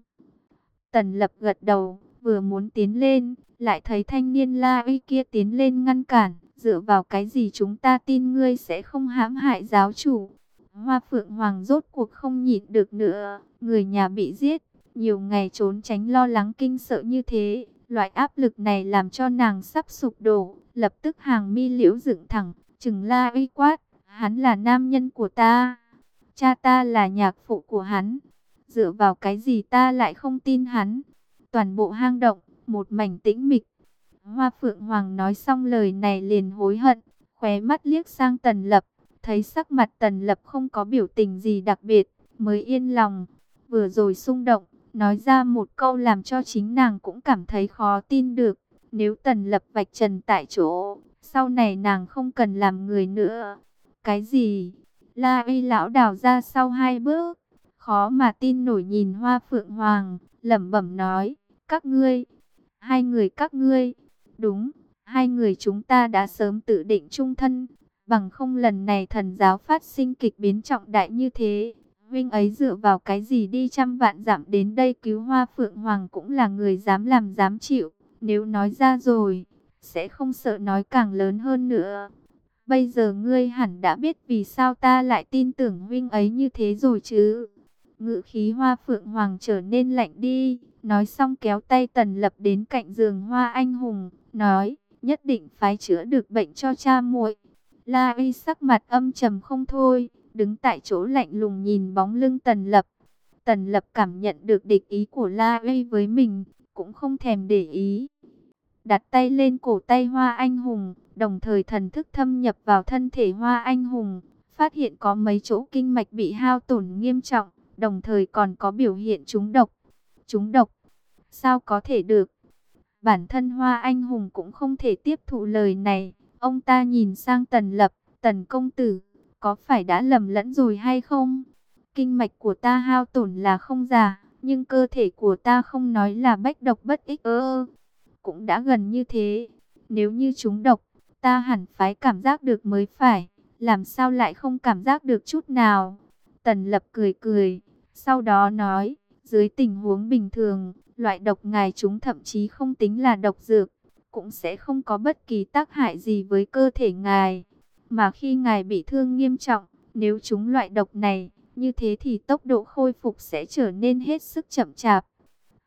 Tần Lập gật đầu, vừa muốn tiến lên, lại thấy thanh niên La Y kia tiến lên ngăn cản. Dựa vào cái gì chúng ta tin ngươi sẽ không hãm hại giáo chủ? Hoa Phượng Hoàng rốt cuộc không nhịn được nữa, người nhà bị giết, nhiều ngày trốn tránh lo lắng kinh sợ như thế, loại áp lực này làm cho nàng sắp sụp đổ, lập tức hàng mi liễu dựng thẳng, trừng La Y quát, hắn là nam nhân của ta, cha ta là nhạc phụ của hắn, dựa vào cái gì ta lại không tin hắn? Toàn bộ hang động, một mảnh tĩnh mịch. Hoa Phượng Hoàng nói xong lời này liền hối hận, khóe mắt liếc sang Tần Lập, thấy sắc mặt Tần Lập không có biểu tình gì đặc biệt, mới yên lòng. Vừa rồi xung động, nói ra một câu làm cho chính nàng cũng cảm thấy khó tin được. Nếu Tần Lập vạch trần tại chỗ, sau này nàng không cần làm người nữa. Cái gì? La Y lão đảo ra sau hai bước, khó mà tin nổi nhìn Hoa Phượng Hoàng, lẩm bẩm nói, các ngươi, hai người các ngươi. Đúng, hai người chúng ta đã sớm tự định chung thân, bằng không lần này thần giáo phát sinh kịch biến trọng đại như thế. Huynh ấy dựa vào cái gì đi trăm vạn dặm đến đây cứu Hoa Phượng Hoàng cũng là người dám làm dám chịu. Nếu nói ra rồi, sẽ không sợ nói càng lớn hơn nữa. Bây giờ ngươi hẳn đã biết vì sao ta lại tin tưởng huynh ấy như thế rồi chứ. Ngữ khí Hoa Phượng Hoàng trở nên lạnh đi, nói xong kéo tay Tần Lập đến cạnh giường Hoa Anh Hùng, nói, nhất định phải chữa được bệnh cho cha muội. La Y sắc mặt âm trầm không thôi, đứng tại chỗ lạnh lùng nhìn bóng lưng Tần Lập. Tần Lập cảm nhận được địch ý của La Y với mình, cũng không thèm để ý. Đặt tay lên cổ tay Hoa Anh Hùng, đồng thời thần thức thâm nhập vào thân thể Hoa Anh Hùng, phát hiện có mấy chỗ kinh mạch bị hao tổn nghiêm trọng, đồng thời còn có biểu hiện trúng độc. Trúng độc? Sao có thể được? Bản thân Hoa Anh Hùng cũng không thể tiếp thụ lời này. Ông ta nhìn sang Tần Lập, Tần công tử, có phải đã lầm lẫn rồi hay không? Kinh mạch của ta hao tổn là không giả, nhưng cơ thể của ta không nói là bách độc bất ích ơ. Cũng đã gần như thế. Nếu như trúng độc, ta hẳn phải cảm giác được mới phải. Làm sao lại không cảm giác được chút nào? Tần Lập cười cười, sau đó nói, dưới tình huống bình thường, loại độc ngài chúng thậm chí không tính là độc dược, cũng sẽ không có bất kỳ tác hại gì với cơ thể ngài. Mà khi ngài bị thương nghiêm trọng, nếu chúng loại độc này, như thế thì tốc độ khôi phục sẽ trở nên hết sức chậm chạp.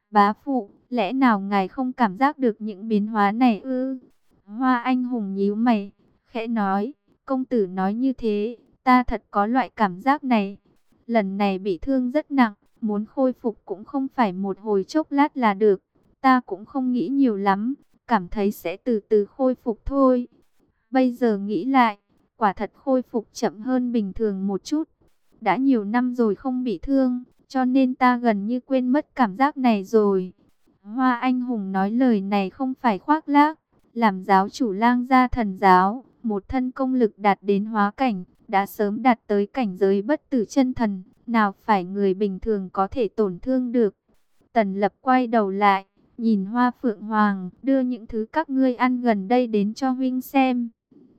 Bá phụ, lẽ nào ngài không cảm giác được những biến hóa này ư? Hoa Anh Hùng nhíu mày, khẽ nói, công tử nói như thế, ta thật có loại cảm giác này. Lần này bị thương rất nặng, muốn khôi phục cũng không phải một hồi chốc lát là được. Ta cũng không nghĩ nhiều lắm, cảm thấy sẽ từ từ khôi phục thôi. Bây giờ nghĩ lại, quả thật khôi phục chậm hơn bình thường một chút. Đã nhiều năm rồi không bị thương, cho nên ta gần như quên mất cảm giác này rồi. Hoa Anh Hùng nói lời này không phải khoác lác. Làm giáo chủ Lang Gia Thần Giáo, một thân công lực đạt đến hóa cảnh, đã sớm đạt tới cảnh giới bất tử chân thần, nào phải người bình thường có thể tổn thương được. Tần Lập quay đầu lại, nhìn Hoa Phượng Hoàng, đưa những thứ các ngươi ăn gần đây đến cho huynh xem.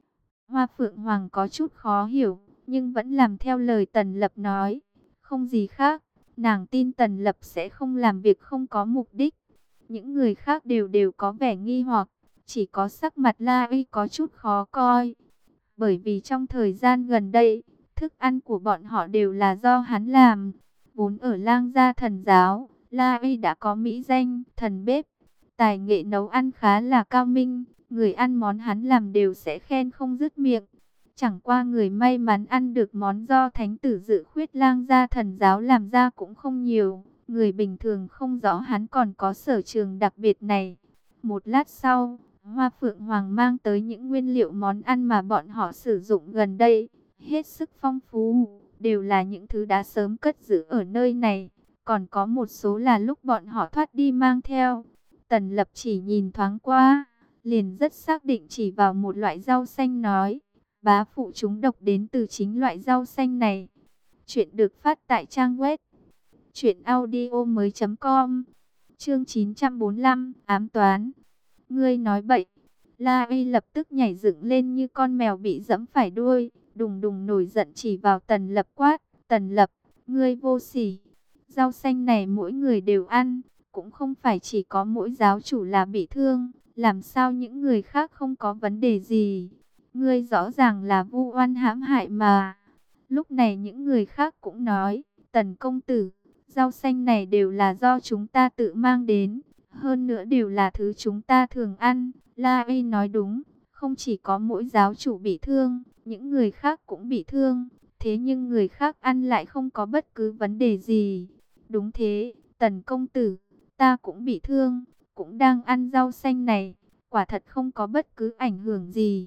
Hoa Phượng Hoàng có chút khó hiểu, nhưng vẫn làm theo lời Tần Lập nói. Không gì khác, nàng tin Tần Lập sẽ không làm việc không có mục đích. Những người khác đều đều có vẻ nghi hoặc, chỉ có sắc mặt La Uy có chút khó coi. Bởi vì trong thời gian gần đây, thức ăn của bọn họ đều là do hắn làm. Vốn ở Lang Gia Thần Giáo, La Uy đã có mỹ danh, thần bếp. Tài nghệ nấu ăn khá là cao minh, người ăn món hắn làm đều sẽ khen không dứt miệng. Chẳng qua người may mắn ăn được món do thánh tử Dự Khuyết Lang Gia Thần Giáo làm ra cũng không nhiều. Người bình thường không rõ hắn còn có sở trường đặc biệt này. Một lát sau, Hoa Phượng Hoàng mang tới những nguyên liệu món ăn mà bọn họ sử dụng gần đây. Hết sức phong phú, đều là những thứ đã sớm cất giữ ở nơi này. Còn có một số là lúc bọn họ thoát đi mang theo. Tần Lập chỉ nhìn thoáng qua, liền rất xác định chỉ vào một loại rau xanh nói. Bá phụ chúng độc đến từ chính loại rau xanh này. Chuyện được phát tại trang web truyện audio mới chấm com. Chương chín trăm bốn mươi lăm, ám toán. Ngươi nói bậy. La Uy lập tức nhảy dựng lên như con mèo bị giẫm phải đuôi, đùng đùng nổi giận chỉ vào Tần Lập quát, "Tần Lập, ngươi vô sỉ. Rau xanh này mỗi người đều ăn, cũng không phải chỉ có mỗi giáo chủ là bị thương, làm sao những người khác không có vấn đề gì? Ngươi rõ ràng là vu oan hãm hại mà." Lúc này những người khác cũng nói, "Tần công tử, rau xanh này đều là do chúng ta tự mang đến, hơn nữa đều là thứ chúng ta thường ăn." La Uy nói đúng, không chỉ có mỗi giáo chủ bị thương, những người khác cũng bị thương, thế nhưng người khác ăn lại không có bất cứ vấn đề gì. Đúng thế, Tần công tử, ta cũng bị thương, cũng đang ăn rau xanh này, quả thật không có bất cứ ảnh hưởng gì.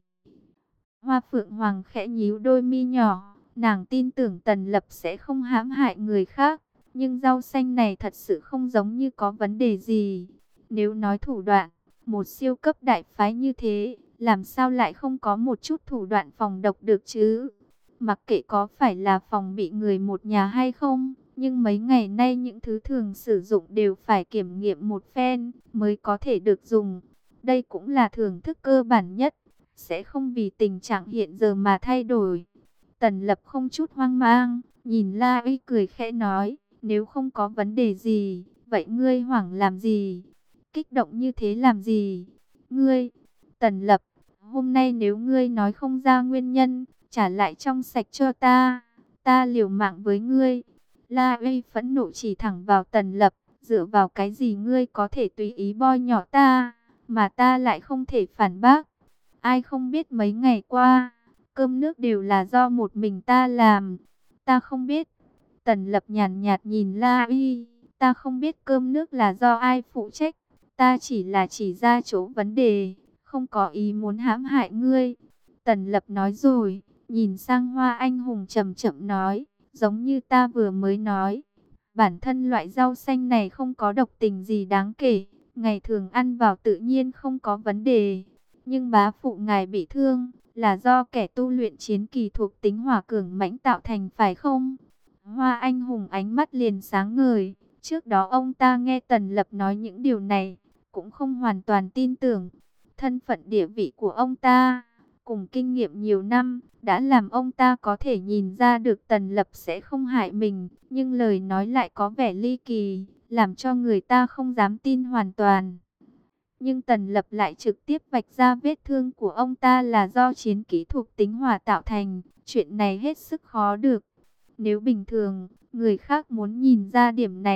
Hoa Phượng Hoàng khẽ nhíu đôi mi nhỏ, nàng tin tưởng Tần Lập sẽ không hãm hại người khác, nhưng rau xanh này thật sự không giống như có vấn đề gì. Nếu nói thủ đoạn, một siêu cấp đại phái như thế, làm sao lại không có một chút thủ đoạn phòng độc được chứ? Mặc kệ có phải là phòng bị người một nhà hay không, nhưng mấy ngày nay những thứ thường sử dụng đều phải kiểm nghiệm một phen mới có thể được dùng. Đây cũng là thưởng thức cơ bản nhất, sẽ không vì tình trạng hiện giờ mà thay đổi. Tần Lập không chút hoang mang, nhìn La Uy cười khẽ nói, nếu không có vấn đề gì, vậy ngươi hoảng làm gì? Kích động như thế làm gì? Ngươi, Tần Lập, hôm nay nếu ngươi nói không ra nguyên nhân, trả lại trong sạch cho ta, ta liều mạng với ngươi. La Uy phẫn nộ chỉ thẳng vào Tần Lập, dựa vào cái gì ngươi có thể tùy ý boi nhỏ ta, mà ta lại không thể phản bác. Ai không biết mấy ngày qua, cơm nước đều là do một mình ta làm. Ta không biết. Tần Lập nhàn nhạt nhìn La Uy, ta không biết cơm nước là do ai phụ trách. Ta chỉ là chỉ ra chỗ vấn đề, không có ý muốn hãm hại ngươi. Tần Lập nói rồi, nhìn sang Hoa Anh Hùng chậm chậm nói, giống như ta vừa mới nói. Bản thân loại rau xanh này không có độc tình gì đáng kể, ngày thường ăn vào tự nhiên không có vấn đề. Nhưng bá phụ ngài bị thương, là do kẻ tu luyện chiến kỳ thuộc tính hỏa cường mãnh tạo thành phải không? Hoa Anh Hùng ánh mắt liền sáng ngời, trước đó ông ta nghe Tần Lập nói những điều này, cũng không hoàn toàn tin tưởng. Thân phận địa vị của ông ta, cùng kinh nghiệm nhiều năm, đã làm ông ta có thể nhìn ra được Tần Lập sẽ không hại mình, nhưng lời nói lại có vẻ ly kỳ, làm cho người ta không dám tin hoàn toàn. Nhưng Tần Lập lại trực tiếp vạch ra vết thương của ông ta là do chiến kỹ thuộc tính hỏa tạo thành, chuyện này hết sức khó được. Nếu bình thường, người khác muốn nhìn ra điểm này,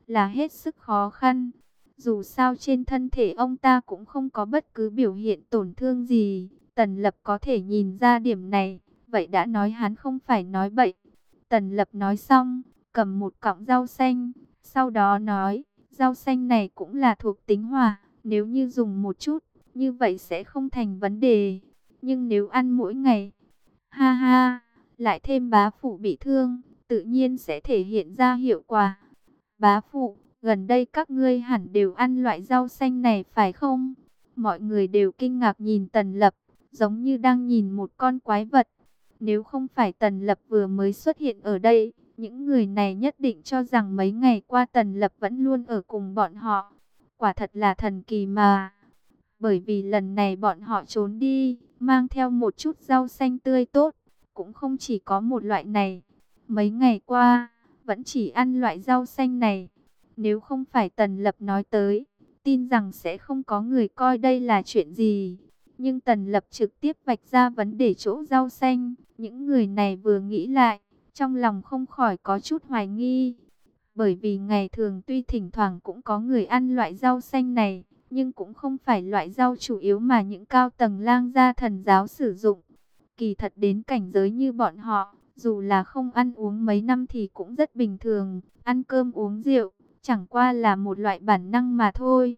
là hết sức khó khăn. Dù sao trên thân thể ông ta cũng không có bất cứ biểu hiện tổn thương gì. Tần Lập có thể nhìn ra điểm này, vậy đã nói hắn không phải nói bậy. Tần Lập nói xong, cầm một cọng rau xanh, sau đó nói, rau xanh này cũng là thuộc tính hỏa, nếu như dùng một chút, như vậy sẽ không thành vấn đề. Nhưng nếu ăn mỗi ngày, ha ha, lại thêm bá phụ bị thương, tự nhiên sẽ thể hiện ra hiệu quả. Bá phụ, gần đây các ngươi hẳn đều ăn loại rau xanh này phải không? Mọi người đều kinh ngạc nhìn Tần Lập, giống như đang nhìn một con quái vật. Nếu không phải Tần Lập vừa mới xuất hiện ở đây, những người này nhất định cho rằng mấy ngày qua Tần Lập vẫn luôn ở cùng bọn họ. Quả thật là thần kỳ mà. Bởi vì lần này bọn họ trốn đi, mang theo một chút rau xanh tươi tốt, cũng không chỉ có một loại này. Mấy ngày qua, vẫn chỉ ăn loại rau xanh này. Nếu không phải Tần Lập nói tới, tin rằng sẽ không có người coi đây là chuyện gì. Nhưng Tần Lập trực tiếp vạch ra vấn đề chỗ rau xanh. Những người này vừa nghĩ lại, trong lòng không khỏi có chút hoài nghi. Bởi vì ngày thường tuy thỉnh thoảng cũng có người ăn loại rau xanh này, nhưng cũng không phải loại rau chủ yếu mà những cao tầng lang gia thần giáo sử dụng. Kỳ thật đến cảnh giới như bọn họ, dù là không ăn uống mấy năm thì cũng rất bình thường, ăn cơm uống rượu, chẳng qua là một loại bản năng mà thôi.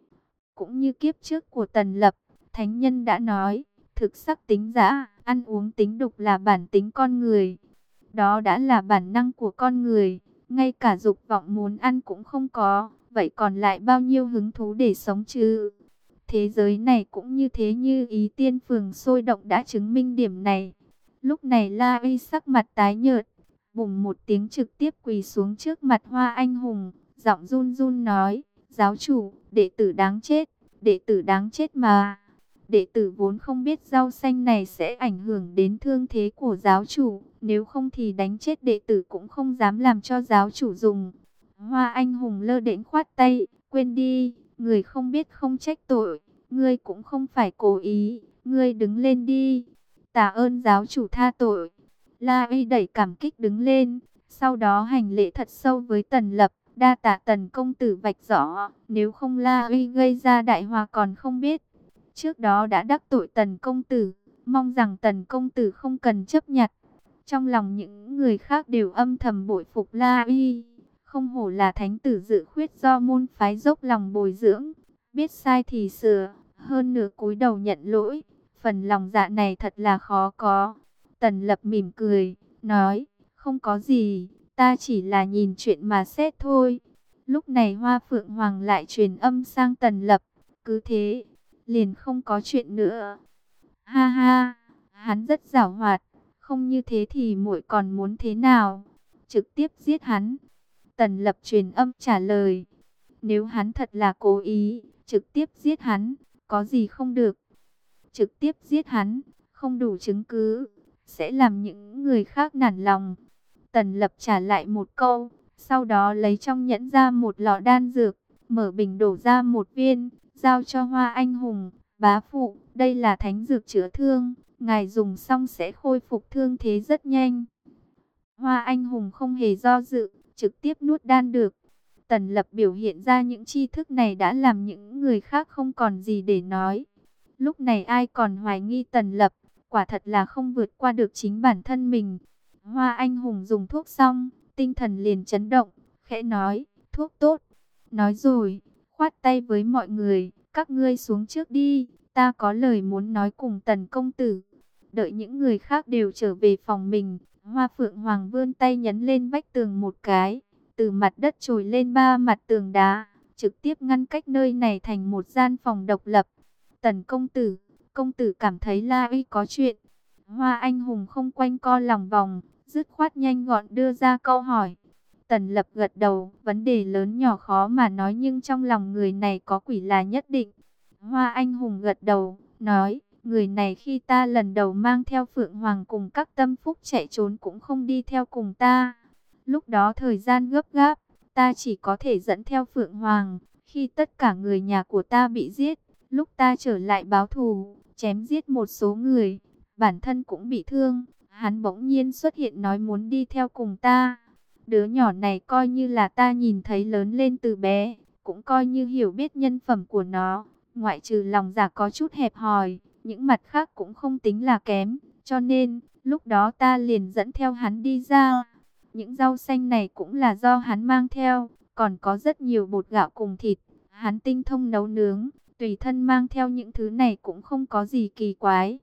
Cũng như kiếp trước của Tần Lập, Thánh Nhân đã nói, thực sắc tính dã, ăn uống tính đục là bản tính con người. Đó đã là bản năng của con người, ngay cả dục vọng muốn ăn cũng không có, vậy còn lại bao nhiêu hứng thú để sống chứ? Thế giới này cũng như thế, như ý tiên phường sôi động đã chứng minh điểm này. Lúc này La Uy sắc mặt tái nhợt, bùng một tiếng trực tiếp quỳ xuống trước mặt Hoa Anh Hùng, giọng run run nói, giáo chủ, đệ tử đáng chết, đệ tử đáng chết mà. Đệ tử vốn không biết rau xanh này sẽ ảnh hưởng đến thương thế của giáo chủ, nếu không thì đánh chết đệ tử cũng không dám làm cho giáo chủ dùng. Hoa Anh Hùng lơ đễnh khoát tay, quên đi, người không biết không trách tội, ngươi cũng không phải cố ý, ngươi đứng lên đi. Tạ ơn giáo chủ tha tội. La Uy đẩy cảm kích đứng lên, sau đó hành lễ thật sâu với Tần Lập, đa tạ Tần công tử vạch rõ, nếu không La Uy gây ra đại họa còn không biết. Trước đó đã đắc tội Tần công tử, mong rằng Tần công tử không cần chấp nhặt. Trong lòng những người khác đều âm thầm bội phục La Uy, không hổ là thánh tử dự khuyết do môn phái dốc lòng bồi dưỡng, biết sai thì sửa, hơn nửa cúi đầu nhận lỗi, phần lòng dạ này thật là khó có. Tần Lập mỉm cười, nói, không có gì, ta chỉ là nhìn chuyện mà xét thôi. Lúc này Hoa Phượng Hoàng lại truyền âm sang Tần Lập, cứ thế, liền không có chuyện nữa. Ha ha, hắn rất giảo hoạt, không như thế thì muội còn muốn thế nào? Trực tiếp giết hắn. Tần Lập truyền âm trả lời, nếu hắn thật là cố ý, trực tiếp giết hắn, có gì không được. Trực tiếp giết hắn, không đủ chứng cứ, sẽ làm những người khác nản lòng. Tần Lập trả lại một câu, sau đó lấy trong nhẫn ra một lọ đan dược, mở bình đổ ra một viên, giao cho Hoa Anh Hùng. Bá phụ, đây là thánh dược chữa thương, ngài dùng xong sẽ khôi phục thương thế rất nhanh. Hoa Anh Hùng không hề do dự, trực tiếp nuốt đan được. Tần Lập biểu hiện ra những tri thức này đã làm những người khác không còn gì để nói. Lúc này ai còn hoài nghi Tần Lập, quả thật là không vượt qua được chính bản thân mình. Hoa Anh Hùng dùng thuốc xong, tinh thần liền chấn động, khẽ nói, thuốc tốt. Nói rồi, khoát tay với mọi người, các ngươi xuống trước đi, ta có lời muốn nói cùng Tần công tử. Đợi những người khác đều trở về phòng mình, Hoa Phượng Hoàng vươn tay nhấn lên vách tường một cái, từ mặt đất trồi lên ba mặt tường đá, trực tiếp ngăn cách nơi này thành một gian phòng độc lập. Tần công tử, công tử cảm thấy La Uy có chuyện. Hoa Anh Hùng không quanh co lòng vòng, dứt khoát nhanh gọn đưa ra câu hỏi. Tần Lập gật đầu, vấn đề lớn nhỏ khó mà nói nhưng trong lòng người này có quỷ là nhất định. Hoa Anh Hùng gật đầu, nói, người này khi ta lần đầu mang theo Phượng Hoàng cùng các tâm phúc chạy trốn cũng không đi theo cùng ta. Lúc đó thời gian gấp gáp, ta chỉ có thể dẫn theo Phượng Hoàng. Khi tất cả người nhà của ta bị giết, lúc ta trở lại báo thù, chém giết một số người, bản thân cũng bị thương. Hắn bỗng nhiên xuất hiện nói muốn đi theo cùng ta. Đứa nhỏ này coi như là ta nhìn thấy lớn lên từ bé, cũng coi như hiểu biết nhân phẩm của nó. Ngoại trừ lòng dạ có chút hẹp hòi, những mặt khác cũng không tính là kém. Cho nên, lúc đó ta liền dẫn theo hắn đi ra. Những rau xanh này cũng là do hắn mang theo, còn có rất nhiều bột gạo cùng thịt. Hắn tinh thông nấu nướng, tùy thân mang theo những thứ này cũng không có gì kỳ quái.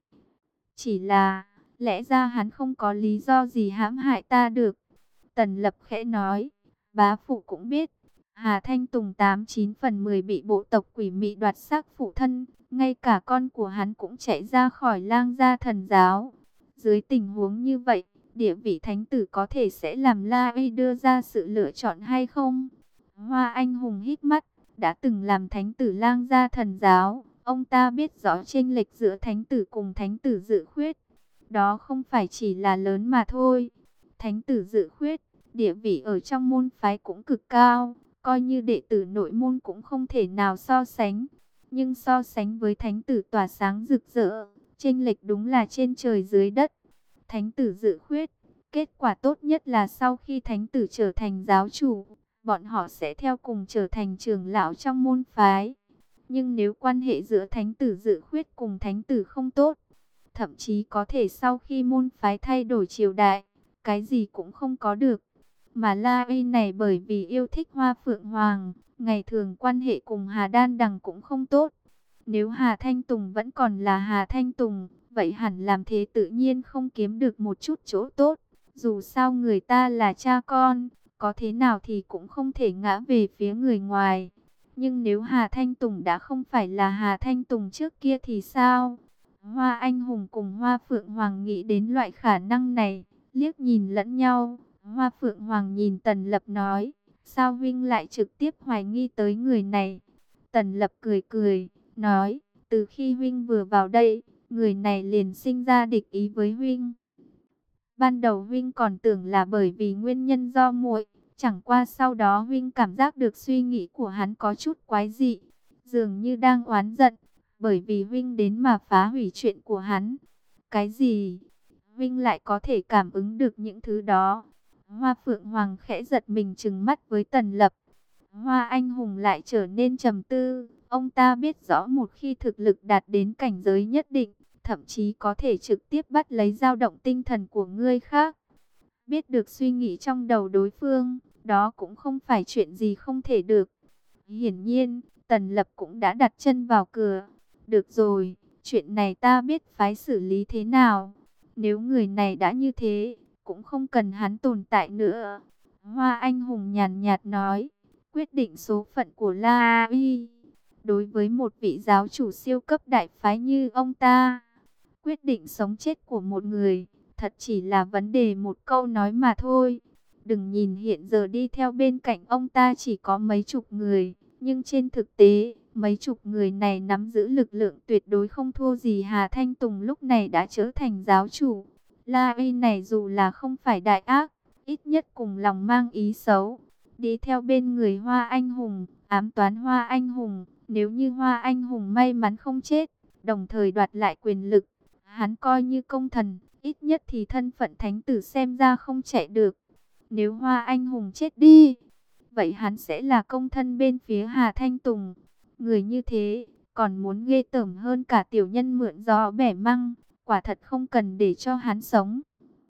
Chỉ là, lẽ ra hắn không có lý do gì hãm hại ta được. Tần Lập khẽ nói, bá phụ cũng biết, Hà Thanh Tùng tám chín phần mười bị bộ tộc quỷ mị đoạt xác phụ thân, ngay cả con của hắn cũng chạy ra khỏi Lang Gia thần giáo. Dưới tình huống như vậy, địa vị thánh tử có thể sẽ làm La Uy đưa ra sự lựa chọn hay không? Hoa Anh Hùng hít mắt, đã từng làm thánh tử Lang Gia thần giáo, ông ta biết rõ chênh lệch giữa thánh tử cùng thánh tử Dự Khuyết. Đó không phải chỉ là lớn mà thôi. Thánh tử Dự Khuyết, địa vị ở trong môn phái cũng cực cao, coi như đệ tử nội môn cũng không thể nào so sánh. Nhưng so sánh với thánh tử tỏa sáng rực rỡ, chênh lệch đúng là trên trời dưới đất. Thánh tử Dự Khuyết, kết quả tốt nhất là sau khi thánh tử trở thành giáo chủ, bọn họ sẽ theo cùng trở thành trưởng lão trong môn phái. Nhưng nếu quan hệ giữa thánh tử Dự Khuyết cùng thánh tử không tốt, thậm chí có thể sau khi môn phái thay đổi triều đại, cái gì cũng không có được. Mà La Uy này bởi vì yêu thích Hoa Phượng Hoàng, ngày thường quan hệ cùng Hà Đan Đằng cũng không tốt. Nếu Hà Thanh Tùng vẫn còn là Hà Thanh Tùng, vậy hẳn làm thế tự nhiên không kiếm được một chút chỗ tốt. Dù sao người ta là cha con, có thế nào thì cũng không thể ngã về phía người ngoài. Nhưng nếu Hà Thanh Tùng đã không phải là Hà Thanh Tùng trước kia thì sao? Hoa Anh Hùng cùng Hoa Phượng Hoàng nghĩ đến loại khả năng này, liếc nhìn lẫn nhau. Hoa Phượng Hoàng nhìn Tần Lập nói, sao huynh lại trực tiếp hoài nghi tới người này? Tần Lập cười cười, nói, từ khi huynh vừa vào đây, người này liền sinh ra địch ý với huynh. Ban đầu huynh còn tưởng là bởi vì nguyên nhân do muội, chẳng qua sau đó huynh cảm giác được suy nghĩ của hắn có chút quái dị, dường như đang oán giận, bởi vì huynh đến mà phá hủy chuyện của hắn. Cái gì? Huynh lại có thể cảm ứng được những thứ đó? Hoa Phượng Hoàng khẽ giật mình trừng mắt với Tần Lập. Hoa Anh Hùng lại trở nên trầm tư. Ông ta biết rõ một khi thực lực đạt đến cảnh giới nhất định, thậm chí có thể trực tiếp bắt lấy dao động tinh thần của người khác. Biết được suy nghĩ trong đầu đối phương, đó cũng không phải chuyện gì không thể được. Hiển nhiên, Tần Lập cũng đã đặt chân vào cửa. Được rồi, chuyện này ta biết phái xử lý thế nào. Nếu người này đã như thế, cũng không cần hắn tồn tại nữa. Hoa Anh Hùng nhàn nhạt nói, quyết định số phận của La Uy. Đối với một vị giáo chủ siêu cấp đại phái như ông ta, quyết định sống chết của một người, thật chỉ là vấn đề một câu nói mà thôi. Đừng nhìn hiện giờ đi theo bên cạnh ông ta chỉ có mấy chục người, nhưng trên thực tế, mấy chục người này nắm giữ lực lượng tuyệt đối không thua gì Hà Thanh Tùng lúc này đã trở thành giáo chủ. La Uy này dù là không phải đại ác, ít nhất cùng lòng mang ý xấu. Đi theo bên người Hoa Anh Hùng, ám toán Hoa Anh Hùng, nếu như Hoa Anh Hùng may mắn không chết, đồng thời đoạt lại quyền lực, hắn coi như công thần, ít nhất thì thân phận thánh tử xem ra không chạy được. Nếu Hoa Anh Hùng chết đi, vậy hắn sẽ là công thân bên phía Hà Thanh Tùng. Người như thế, còn muốn ghê tởm hơn cả tiểu nhân mượn gió bẻ măng, quả thật không cần để cho hắn sống.